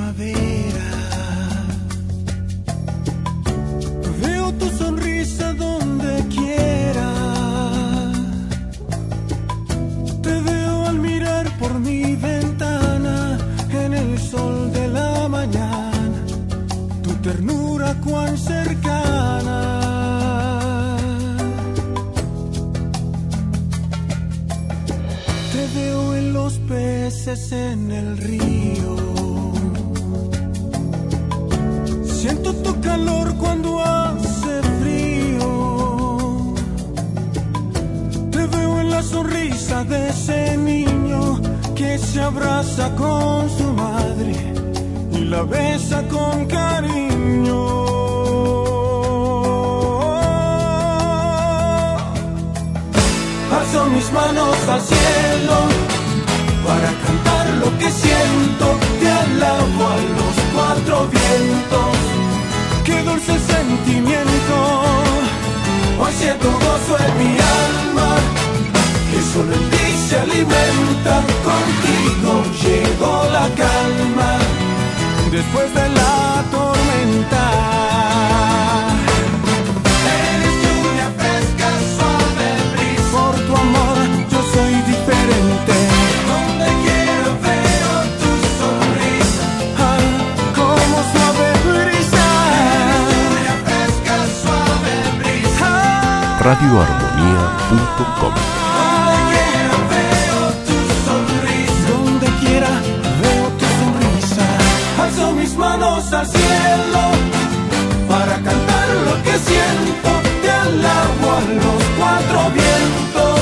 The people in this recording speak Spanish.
primavera. Veo tu sonrisa donde quiera. Te veo al mirar por mi ventana en el sol de la mañana. Tu ternura cuán cercana. Te veo en los peces en el río. Siento tu calor cuando hace frío. Te veo en la sonrisa de ese niño que se abraza con su madre y la besa con cariño. Alzo mis manos al cielo para cantar lo que siento. Te alabo a los cuatro vientos. Qué dulce sentimiento. Hoy siento gozo en mi alma, que solo en ti se alimenta. Contigo llegó la calma después de la tormenta. Eres lluvia fresca, suave brisa. Por tu amor yo soy diferente. Donde quiero veo tu sonrisa. Ay, como suave brisa. Eres lluvia fresca, suave brisa. radioarmonía.com. Donde quiera veo tu sonrisa. Donde quiera veo tu sonrisa. Alzo mis manos al cielo para cantar lo que siento. Te alabo a los cuatro vientos.